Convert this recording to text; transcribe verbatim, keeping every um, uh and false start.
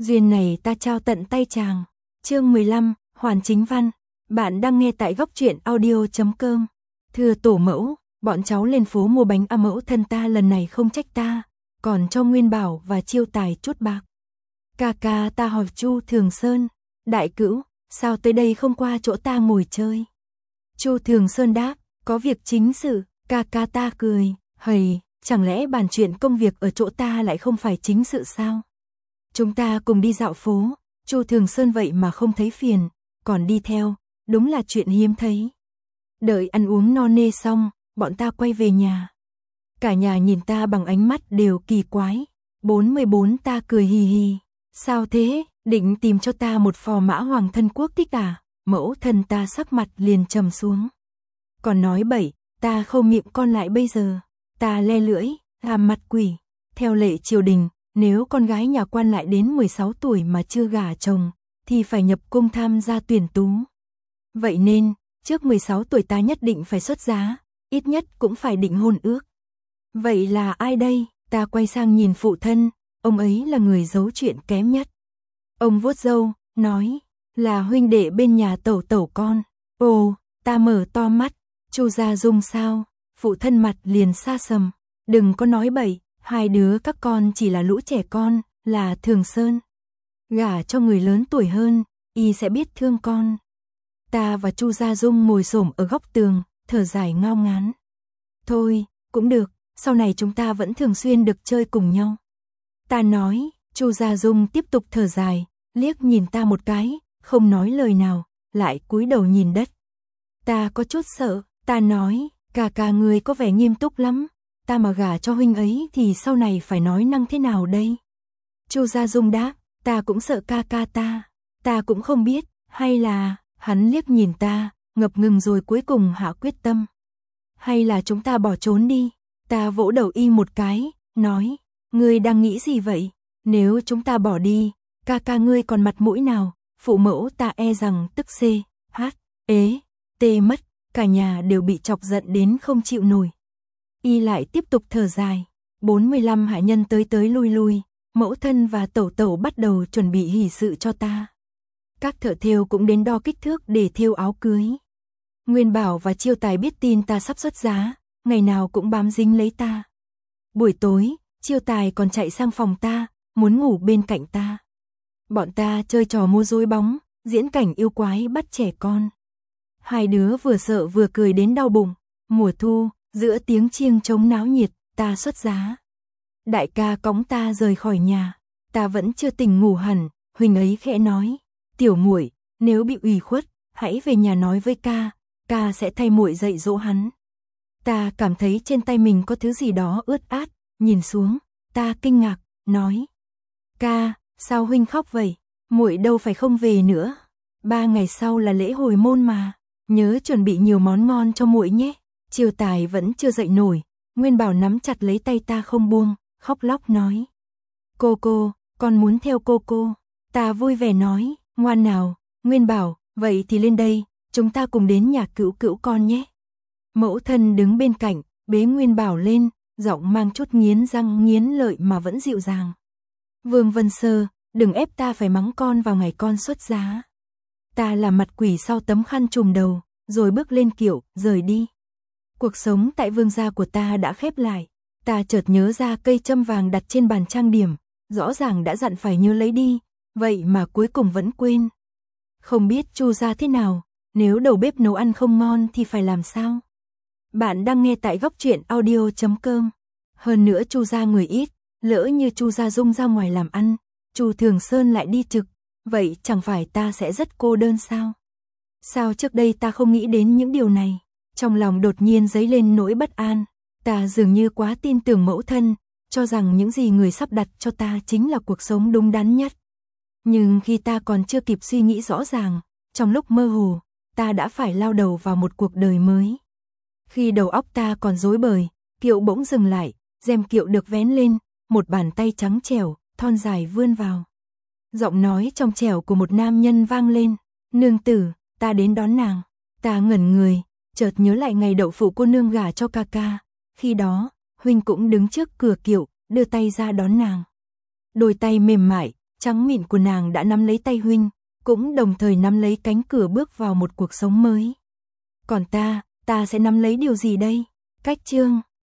Duyên này ta trao tận tay chàng. Chương mười lăm, Hoàn Chính Văn. Bạn đang nghe tại góc truyện audio chấm com. Thưa tổ mẫu, bọn cháu lên phố mua bánh a mẫu thân ta lần này không trách ta, còn cho Nguyên Bảo và Chiêu Tài chút bạc. Ca ca ta hỏi Chu Thường Sơn, đại cữu, sao tới đây không qua chỗ ta ngồi chơi? Chu Thường Sơn đáp, có việc chính sự. Ca ca ta cười, hầy, chẳng lẽ bàn chuyện công việc ở chỗ ta lại không phải chính sự sao? Chúng ta cùng đi dạo phố. Chu Thường Sơn vậy mà không thấy phiền, còn đi theo, đúng là chuyện hiếm thấy. Đợi ăn uống no nê xong, bọn ta quay về nhà. Cả nhà nhìn ta bằng ánh mắt đều kỳ quái. Bốn mươi bốn ta cười hì hì. Sao thế, định tìm cho ta một phò mã hoàng thân quốc thích à? Mẫu thân ta sắc mặt liền trầm xuống. Còn nói bậy, ta không miệng con lại bây giờ. Ta le lưỡi, làm mặt quỷ. Theo lệ triều đình, nếu con gái nhà quan lại đến mười sáu tuổi mà chưa gả chồng, thì phải nhập cung tham gia tuyển tú. Vậy nên, trước mười sáu tuổi ta nhất định phải xuất giá, ít nhất cũng phải định hôn ước. Vậy là ai đây? Ta quay sang nhìn phụ thân, ông ấy là người giấu chuyện kém nhất. Ông vuốt râu, nói, là huynh đệ bên nhà tẩu tẩu con. Ồ, ta mở to mắt, Chu Gia Dung sao? Phụ thân mặt liền xa sầm, đừng có nói bậy, hai đứa các con chỉ là lũ trẻ con, là Thường Sơn. Gả cho người lớn tuổi hơn, y sẽ biết thương con. Ta và Chu Gia Dung ngồi xổm ở góc tường, thở dài ngao ngán. Thôi, cũng được, sau này chúng ta vẫn thường xuyên được chơi cùng nhau. Ta nói, Chu Gia Dung tiếp tục thở dài, liếc nhìn ta một cái, không nói lời nào, lại cúi đầu nhìn đất. Ta có chút sợ, ta nói, ca ca người có vẻ nghiêm túc lắm, ta mà gả cho huynh ấy thì sau này phải nói năng thế nào đây? Chu Gia Dung đáp, ta cũng sợ ca ca ta, ta cũng không biết, hay là, hắn liếc nhìn ta, ngập ngừng rồi cuối cùng hạ quyết tâm. Hay là chúng ta bỏ trốn đi? Ta vỗ đầu y một cái, nói, ngươi đang nghĩ gì vậy? Nếu chúng ta bỏ đi, ca ca ngươi còn mặt mũi nào? Phụ mẫu ta e rằng tức xê, hát, ế, tê mất, cả nhà đều bị chọc giận đến không chịu nổi. Y lại tiếp tục thở dài. bốn mươi lăm hạ nhân tới tới lui lui, mẫu thân và tẩu tẩu bắt đầu chuẩn bị hỷ sự cho ta. Các thợ thêu cũng đến đo kích thước để thêu áo cưới. Nguyên Bảo và Chiêu Tài biết tin ta sắp xuất giá, ngày nào cũng bám dính lấy ta. Buổi tối, Chiêu Tài còn chạy sang phòng ta, muốn ngủ bên cạnh ta. Bọn ta chơi trò múa rối bóng, diễn cảnh yêu quái bắt trẻ con. Hai đứa vừa sợ vừa cười đến đau bụng. Mùa thu, giữa tiếng chiêng trống náo nhiệt, ta xuất giá. Đại ca cõng ta rời khỏi nhà, ta vẫn chưa tỉnh ngủ hẳn, huynh ấy khẽ nói, tiểu muội, nếu bị ủy khuất, hãy về nhà nói với ca, ca sẽ thay muội dạy dỗ hắn. Ta cảm thấy trên tay mình có thứ gì đó ướt át, nhìn xuống, ta kinh ngạc, nói, ca, sao huynh khóc vậy? Muội đâu phải không về nữa. Ba ngày sau là lễ hồi môn mà, nhớ chuẩn bị nhiều món ngon cho muội nhé. Chiêu Tài vẫn chưa dậy nổi, Nguyên Bảo nắm chặt lấy tay ta không buông, khóc lóc nói, cô cô, con muốn theo cô cô. Ta vui vẻ nói, ngoan nào, Nguyên Bảo, vậy thì lên đây, chúng ta cùng đến nhà cữu cữu con nhé. Mẫu thân đứng bên cạnh, bế Nguyên Bảo lên, giọng mang chút nghiến răng nghiến lợi mà vẫn dịu dàng. Vương Vân Sơ, đừng ép ta phải mắng con vào ngày con xuất giá. Ta là mặt quỷ sau tấm khăn trùm đầu, rồi bước lên kiệu, rời đi. Cuộc sống tại vương gia của ta đã khép lại. Ta chợt nhớ ra cây châm vàng đặt trên bàn trang điểm, rõ ràng đã dặn phải nhớ lấy đi, vậy mà cuối cùng vẫn quên. Không biết Chu gia thế nào, nếu đầu bếp nấu ăn không ngon thì phải làm sao? Bạn đang nghe tại góc truyện audio chấm com. Hơn nữa Chu gia người ít, lỡ như Chu Gia Dung ra ngoài làm ăn, Chu Thường Sơn lại đi trực, vậy chẳng phải ta sẽ rất cô đơn sao? Sao trước đây ta không nghĩ đến những điều này? Trong lòng đột nhiên dấy lên nỗi bất an, ta dường như quá tin tưởng mẫu thân, cho rằng những gì người sắp đặt cho ta chính là cuộc sống đúng đắn nhất. Nhưng khi ta còn chưa kịp suy nghĩ rõ ràng, trong lúc mơ hồ, ta đã phải lao đầu vào một cuộc đời mới. Khi đầu óc ta còn rối bời, kiệu bỗng dừng lại, rèm kiệu được vén lên, một bàn tay trắng trẻo, thon dài vươn vào. Giọng nói trong trẻo của một nam nhân vang lên, nương tử, ta đến đón nàng. Ta ngẩn người, chợt nhớ lại ngày đậu phụ cô nương gả cho ca ca, khi đó, huynh cũng đứng trước cửa kiệu, đưa tay ra đón nàng. Đôi tay mềm mại, trắng mịn của nàng đã nắm lấy tay huynh, cũng đồng thời nắm lấy cánh cửa bước vào một cuộc sống mới. Còn ta, ta sẽ nắm lấy điều gì đây? Cách chương